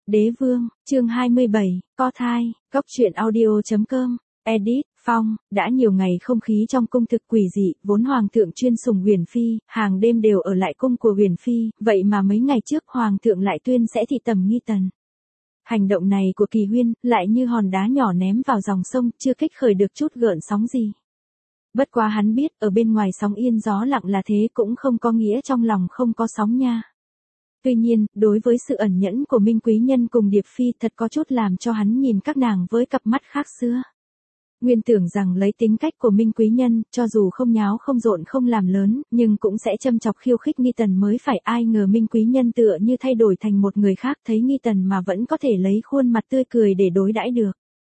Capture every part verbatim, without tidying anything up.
Đế vương, chương hai mươi bảy, co thai, góc truyện audio chấm com, edit, Phong, đã nhiều ngày không khí trong cung thực quỷ dị, vốn hoàng thượng chuyên sùng Huyền Phi, hàng đêm đều ở lại cung của Huyền Phi, vậy mà mấy ngày trước hoàng thượng lại tuyên sẽ thị tầm Nghi Tần. Hành động này của Kỳ Huyên, lại như hòn đá nhỏ ném vào dòng sông, chưa kích khởi được chút gợn sóng gì. Bất quá hắn biết, ở bên ngoài sóng yên gió lặng là thế cũng không có nghĩa trong lòng không có sóng nha. Tuy nhiên, đối với sự ẩn nhẫn của Minh Quý Nhân cùng Điệp Phi thật có chút làm cho hắn nhìn các nàng với cặp mắt khác xưa. Nguyên tưởng rằng lấy tính cách của Minh Quý Nhân, cho dù không nháo không rộn không làm lớn, nhưng cũng sẽ châm chọc khiêu khích Nghi Tần mới phải, ai ngờ Minh Quý Nhân tựa như thay đổi thành một người khác, thấy Nghi Tần mà vẫn có thể lấy khuôn mặt tươi cười để đối đãi được.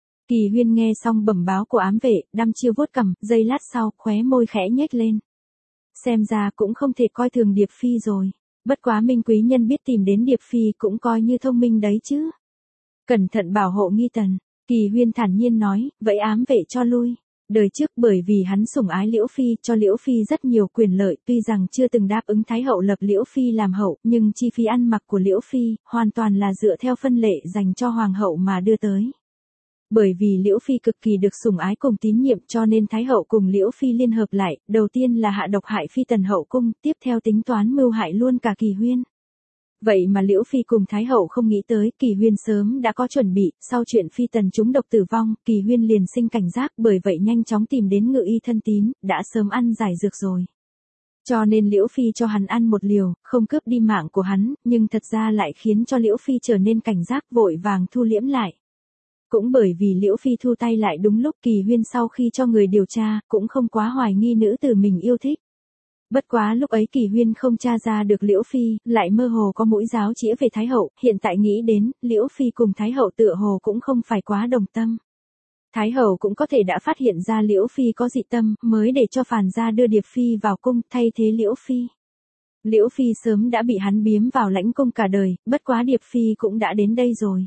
Kỳ Huyên nghe xong bẩm báo của ám vệ, đăm chiêu vuốt cằm, giây lát sau, khóe môi khẽ nhếch lên. Xem ra cũng không thể coi thường Điệp Phi rồi. Bất quá Minh Quý Nhân biết tìm đến Điệp Phi cũng coi như thông minh đấy chứ. Cẩn thận bảo hộ Nghi Tần, Kỳ Huyên thản nhiên nói, vậy ám vệ cho lui. Đời trước bởi vì hắn sủng ái Liễu Phi, cho Liễu Phi rất nhiều quyền lợi, tuy rằng chưa từng đáp ứng Thái hậu lập Liễu Phi làm hậu, nhưng chi phí ăn mặc của Liễu Phi, hoàn toàn là dựa theo phân lệ dành cho Hoàng hậu mà đưa tới. Bởi vì Liễu Phi cực kỳ được sủng ái cùng tín nhiệm cho nên Thái hậu cùng Liễu Phi liên hợp lại, đầu tiên là hạ độc hại Phi Tần hậu cung, tiếp theo tính toán mưu hại luôn cả Kỳ Huyên. Vậy mà Liễu Phi cùng Thái hậu không nghĩ tới, Kỳ Huyên sớm đã có chuẩn bị, sau chuyện Phi Tần trúng độc tử vong, Kỳ Huyên liền sinh cảnh giác, bởi vậy nhanh chóng tìm đến Ngự Y thân tín, đã sớm ăn giải dược rồi. Cho nên Liễu Phi cho hắn ăn một liều, không cướp đi mạng của hắn, nhưng thật ra lại khiến cho Liễu Phi trở nên cảnh giác, vội vàng thu liễm lại. Cũng bởi vì Liễu Phi thu tay lại đúng lúc, Kỳ Huyên sau khi cho người điều tra, cũng không quá hoài nghi nữ tử mình yêu thích. Bất quá lúc ấy Kỳ Huyên không tra ra được Liễu Phi, lại mơ hồ có mũi giáo chĩa về Thái hậu, hiện tại nghĩ đến, Liễu Phi cùng Thái hậu tựa hồ cũng không phải quá đồng tâm. Thái hậu cũng có thể đã phát hiện ra Liễu Phi có dị tâm, mới để cho phàn gia đưa Điệp Phi vào cung, thay thế Liễu Phi. Liễu Phi sớm đã bị hắn biếm vào lãnh cung cả đời, bất quá Điệp Phi cũng đã đến đây rồi.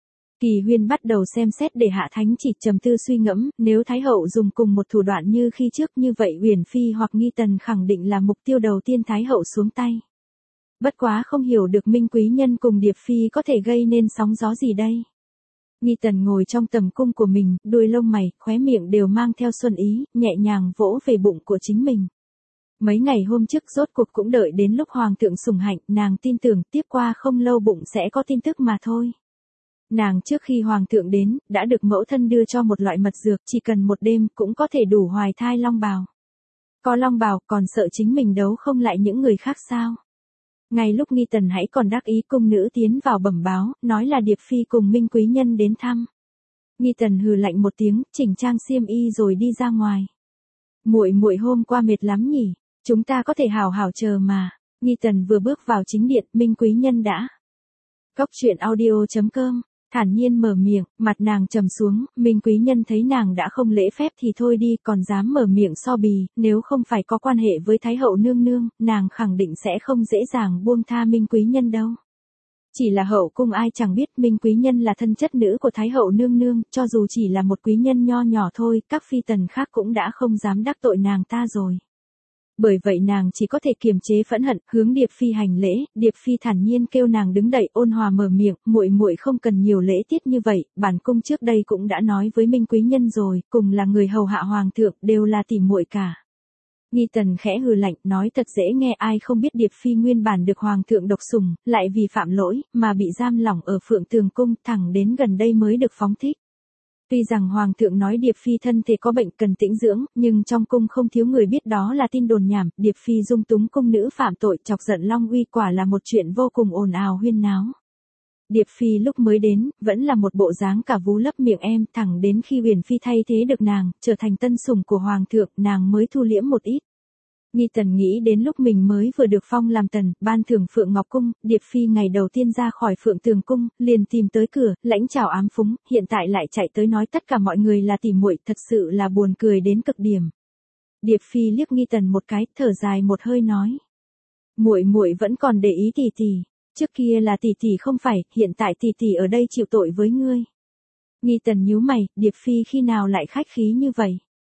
Kỳ Huyên bắt đầu xem xét để hạ thánh chỉ, trầm tư suy ngẫm, nếu Thái hậu dùng cùng một thủ đoạn như khi trước như vậy, Huyền Phi hoặc Nghi Tần khẳng định là mục tiêu đầu tiên Thái hậu xuống tay. Bất quá không hiểu được Minh Quý Nhân cùng Điệp Phi có thể gây nên sóng gió gì đây. Nghi Tần ngồi trong tầm cung của mình, đuôi lông mày, khóe miệng đều mang theo xuân ý, nhẹ nhàng vỗ về bụng của chính mình. Mấy ngày hôm trước rốt cuộc cũng đợi đến lúc hoàng thượng sủng hạnh, nàng tin tưởng tiếp qua không lâu bụng sẽ có tin tức mà thôi. Nàng trước khi hoàng thượng đến, đã được mẫu thân đưa cho một loại mật dược, chỉ cần một đêm cũng có thể đủ hoài thai long bào. Có long bào, còn sợ chính mình đấu không lại những người khác sao? Ngay lúc Nghi Tần hãy còn đắc ý, cung nữ tiến vào bẩm báo, nói là Điệp Phi cùng Minh Quý Nhân đến thăm. Nghi Tần hừ lạnh một tiếng, chỉnh trang xiêm y rồi đi ra ngoài. Muội muội hôm qua mệt lắm nhỉ, chúng ta có thể hào hào chờ mà. Nghi Tần vừa bước vào chính điện, Minh Quý Nhân đã. Góc truyện audio chấm com. Thản nhiên mở miệng, mặt nàng trầm xuống, Minh Quý Nhân thấy nàng đã không lễ phép thì thôi đi, còn dám mở miệng so bì, nếu không phải có quan hệ với Thái hậu nương nương, nàng khẳng định sẽ không dễ dàng buông tha Minh Quý Nhân đâu. Chỉ là hậu cung ai chẳng biết Minh Quý Nhân là thân chất nữ của Thái hậu nương nương, cho dù chỉ là một quý nhân nho nhỏ thôi, các phi tần khác cũng đã không dám đắc tội nàng ta rồi. Bởi vậy nàng chỉ có thể kiềm chế phẫn hận, hướng Điệp Phi hành lễ, Điệp Phi thản nhiên kêu nàng đứng dậy, ôn hòa mở miệng, muội muội không cần nhiều lễ tiết như vậy, bản cung trước đây cũng đã nói với Minh Quý Nhân rồi, cùng là người hầu hạ hoàng thượng, đều là tỉ muội cả. Nghi Tần khẽ hừ lạnh, nói thật dễ nghe, ai không biết Điệp Phi nguyên bản được hoàng thượng độc sủng, lại vì phạm lỗi, mà bị giam lỏng ở Phượng Tường cung, thẳng đến gần đây mới được phóng thích. Tuy rằng hoàng thượng nói Điệp Phi thân thể có bệnh cần tĩnh dưỡng, nhưng trong cung không thiếu người biết đó là tin đồn nhảm, Điệp Phi dung túng cung nữ phạm tội chọc giận Long Uy, quả là một chuyện vô cùng ồn ào huyên náo. Điệp Phi lúc mới đến, vẫn là một bộ dáng cả vú lấp miệng em, thẳng đến khi Huyền Phi thay thế được nàng, trở thành tân sủng của hoàng thượng, nàng mới thu liễm một ít. Nghi Tần nghĩ đến lúc mình mới vừa được phong làm tần, ban thưởng Phượng Ngọc Cung, Điệp Phi ngày đầu tiên ra khỏi Phượng Tường Cung, liền tìm tới cửa, lãnh chào ám phúng, hiện tại lại chạy tới nói tất cả mọi người là tỉ muội, thật sự là buồn cười đến cực điểm. Điệp Phi liếc Nghi Tần một cái, thở dài một hơi nói. Muội muội vẫn còn để ý tỷ tỷ, trước kia là tỷ tỷ không phải, hiện tại tỷ tỷ ở đây chịu tội với ngươi. Nghi Tần nhíu mày, Điệp Phi khi nào lại khách khí như vậy?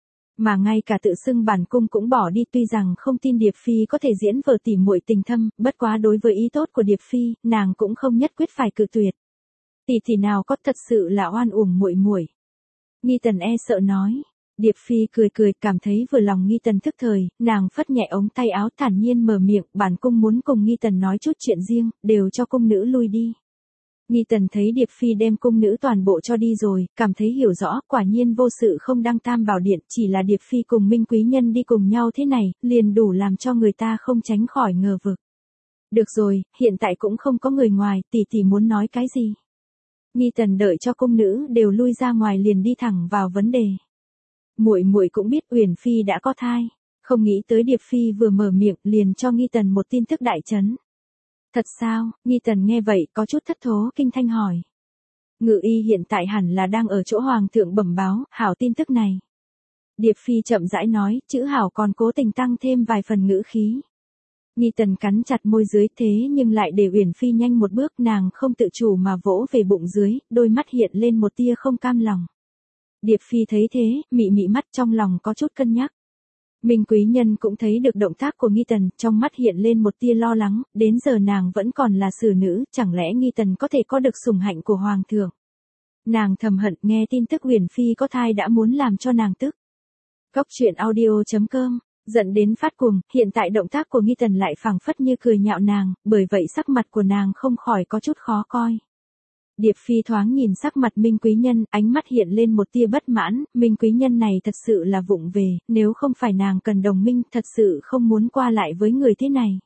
Mà ngay cả tự xưng bản cung cũng bỏ đi, tuy rằng không tin Điệp Phi có thể diễn vở tỉ muội tình thâm, bất quá đối với ý tốt của Điệp Phi, nàng cũng không nhất quyết phải cự tuyệt. tỷ tỷ nào có, thật sự là oan uổng muội muội. Nghi Tần e sợ nói. Điệp Phi cười cười, cảm thấy vừa lòng Nghi Tần thức thời, nàng phất nhẹ ống tay áo thản nhiên mở miệng, bản cung muốn cùng Nghi Tần nói chút chuyện riêng, đều cho cung nữ lui đi. Nghi Tần thấy Điệp Phi đem cung nữ toàn bộ cho đi rồi, cảm thấy hiểu rõ, quả nhiên vô sự không đăng tam bảo điện, chỉ là Điệp Phi cùng Minh quý nhân đi cùng nhau thế này, liền đủ làm cho người ta không tránh khỏi ngờ vực. Được rồi, hiện tại cũng không có người ngoài, tỷ tỷ muốn nói cái gì? Nghi Tần đợi cho cung nữ đều lui ra ngoài liền đi thẳng vào vấn đề. Muội muội cũng biết Uyển Phi đã có thai, không nghĩ tới Điệp Phi vừa mở miệng liền cho Nghi Tần một tin tức đại chấn. Thật sao? Nghi Tần nghe vậy có chút thất thố kinh thanh hỏi. Ngự y hiện tại hẳn là đang ở chỗ hoàng thượng bẩm báo, hảo tin tức này. Điệp Phi chậm rãi nói, chữ hảo còn cố tình tăng thêm vài phần ngữ khí. Nghi Tần cắn chặt môi dưới thế nhưng lại để Uyển Phi nhanh một bước, nàng không tự chủ mà vỗ về bụng dưới, đôi mắt hiện lên một tia không cam lòng. Điệp Phi thấy thế, mị mị mắt trong lòng có chút cân nhắc. Minh quý nhân cũng thấy được động tác của Nghi Tần, trong mắt hiện lên một tia lo lắng, đến giờ nàng vẫn còn là xử nữ, chẳng lẽ Nghi Tần có thể có được sủng hạnh của hoàng thượng. Nàng thầm hận nghe tin tức Uyển Phi có thai đã muốn làm cho nàng tức. Góc truyện audio chấm com, giận đến phát cuồng, hiện tại động tác của Nghi Tần lại phảng phất như cười nhạo nàng, bởi vậy sắc mặt của nàng không khỏi có chút khó coi. Điệp Phi thoáng nhìn sắc mặt Minh quý nhân, ánh mắt hiện lên một tia bất mãn, Minh quý nhân này thật sự là vụng về, nếu không phải nàng cần đồng minh, thật sự không muốn qua lại với người thế này.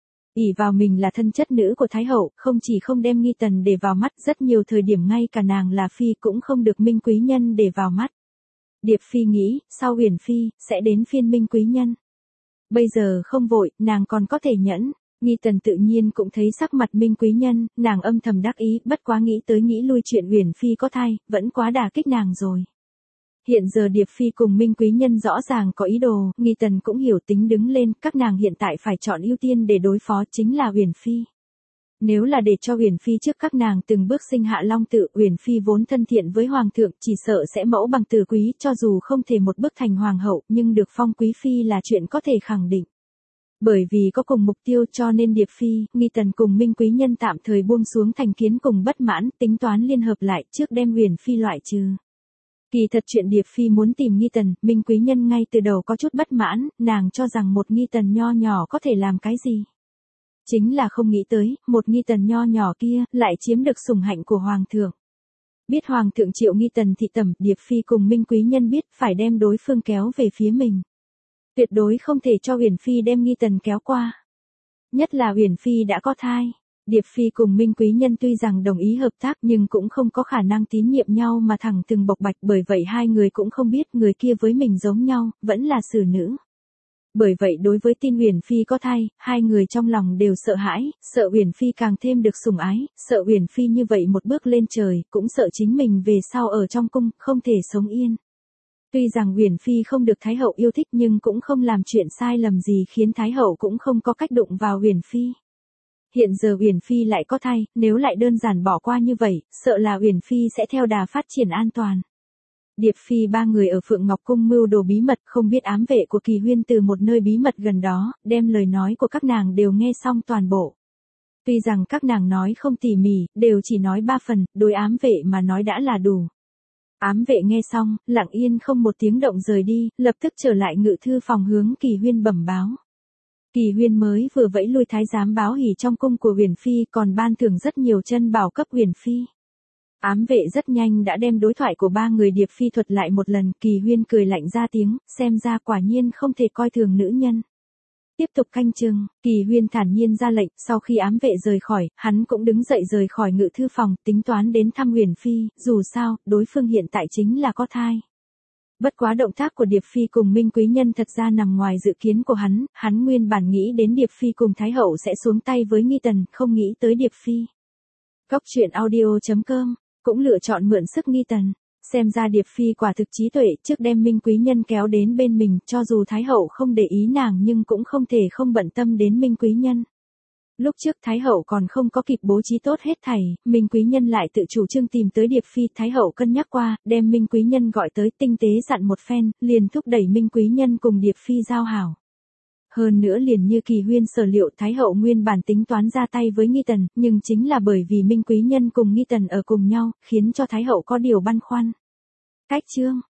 ỷ vào mình là thân chất nữ của Thái Hậu, không chỉ không đem Nghi Tần để vào mắt, rất nhiều thời điểm ngay cả nàng là Phi cũng không được Minh quý nhân để vào mắt. Điệp Phi nghĩ, sau Uyển Phi, sẽ đến phiên Minh quý nhân. Bây giờ không vội, nàng còn có thể nhẫn. Nghi Tần tự nhiên cũng thấy sắc mặt Minh quý nhân, nàng âm thầm đắc ý, bất quá nghĩ tới nghĩ lui chuyện Uyển Phi có thai, vẫn quá đả kích nàng rồi. Hiện giờ Điệp Phi cùng Minh quý nhân rõ ràng có ý đồ, Nghi Tần cũng hiểu tính đứng lên, các nàng hiện tại phải chọn ưu tiên để đối phó chính là Uyển Phi. Nếu là để cho Uyển Phi trước các nàng từng bước sinh hạ long tự, Uyển Phi vốn thân thiện với hoàng thượng, chỉ sợ sẽ mẫu bằng tử quý, cho dù không thể một bước thành hoàng hậu, nhưng được phong quý phi là chuyện có thể khẳng định. Bởi vì có cùng mục tiêu cho nên Điệp Phi, Nghi Tần cùng Minh quý nhân tạm thời buông xuống thành kiến cùng bất mãn, tính toán liên hợp lại trước đem Uyển Phi loại trừ. Kỳ thật chuyện Điệp Phi muốn tìm Nghi Tần, Minh quý nhân ngay từ đầu có chút bất mãn, nàng cho rằng một Nghi Tần nho nhỏ có thể làm cái gì. Chính là không nghĩ tới, một Nghi Tần nho nhỏ kia, lại chiếm được sủng hạnh của hoàng thượng. Biết hoàng thượng triệu Nghi Tần thị tẩm, Điệp Phi cùng Minh quý nhân biết phải đem đối phương kéo về phía mình. Tuyệt đối không thể cho Uyển Phi đem Nghi Tần kéo qua. Nhất là Uyển Phi đã có thai. Điệp Phi cùng Minh quý nhân tuy rằng đồng ý hợp tác nhưng cũng không có khả năng tín nhiệm nhau mà thẳng từng bộc bạch, bởi vậy hai người cũng không biết người kia với mình giống nhau, vẫn là xử nữ. Bởi vậy đối với tin Uyển Phi có thai, hai người trong lòng đều sợ hãi, sợ Uyển Phi càng thêm được sủng ái, sợ Uyển Phi như vậy một bước lên trời, cũng sợ chính mình về sau ở trong cung, không thể sống yên. Tuy rằng Uyển Phi không được Thái Hậu yêu thích nhưng cũng không làm chuyện sai lầm gì khiến Thái Hậu cũng không có cách đụng vào Uyển Phi. Hiện giờ Uyển Phi lại có thai, nếu lại đơn giản bỏ qua như vậy, sợ là Uyển Phi sẽ theo đà phát triển an toàn. Điệp Phi ba người ở Phượng Ngọc Cung mưu đồ bí mật, không biết ám vệ của Kỳ Huyên từ một nơi bí mật gần đó, đem lời nói của các nàng đều nghe xong toàn bộ. Tuy rằng các nàng nói không tỉ mỉ, đều chỉ nói ba phần, đối ám vệ mà nói đã là đủ. Ám vệ nghe xong, lặng yên không một tiếng động rời đi, lập tức trở lại ngự thư phòng hướng Kỳ Huyên bẩm báo. Kỳ Huyên mới vừa vẫy lui thái giám báo hỉ trong cung của Uyển Phi, còn ban thưởng rất nhiều chân bảo cấp Uyển Phi. Ám vệ rất nhanh đã đem đối thoại của ba người Điệp Phi thuật lại một lần, Kỳ Huyên cười lạnh ra tiếng, xem ra quả nhiên không thể coi thường nữ nhân. Tiếp tục canh chừng, Kỳ Huyên thản nhiên ra lệnh, sau khi ám vệ rời khỏi, hắn cũng đứng dậy rời khỏi ngự thư phòng, tính toán đến thăm Uyển Phi, dù sao, đối phương hiện tại chính là có thai. Bất quá động tác của Điệp Phi cùng Minh quý nhân thật ra nằm ngoài dự kiến của hắn, hắn nguyên bản nghĩ đến Điệp Phi cùng Thái Hậu sẽ xuống tay với Nghi Tần, không nghĩ tới Điệp Phi. Góc truyện audio chấm com, cũng lựa chọn mượn sức Nghi Tần. Xem ra Điệp Phi quả thực trí tuệ, trước đem Minh quý nhân kéo đến bên mình, cho dù Thái Hậu không để ý nàng nhưng cũng không thể không bận tâm đến Minh quý nhân. Lúc trước Thái Hậu còn không có kịp bố trí tốt hết thảy, Minh quý nhân lại tự chủ trương tìm tới Điệp Phi, Thái Hậu cân nhắc qua, đem Minh quý nhân gọi tới tinh tế dặn một phen, liền thúc đẩy Minh quý nhân cùng Điệp Phi giao hảo. Hơn nữa liền như Kỳ Huyên sở liệu, Thái hậu nguyên bản tính toán ra tay với Nghi Tần, nhưng chính là bởi vì Minh Quý Nhân cùng Nghi Tần ở cùng nhau, khiến cho Thái hậu có điều băn khoăn. Cách chương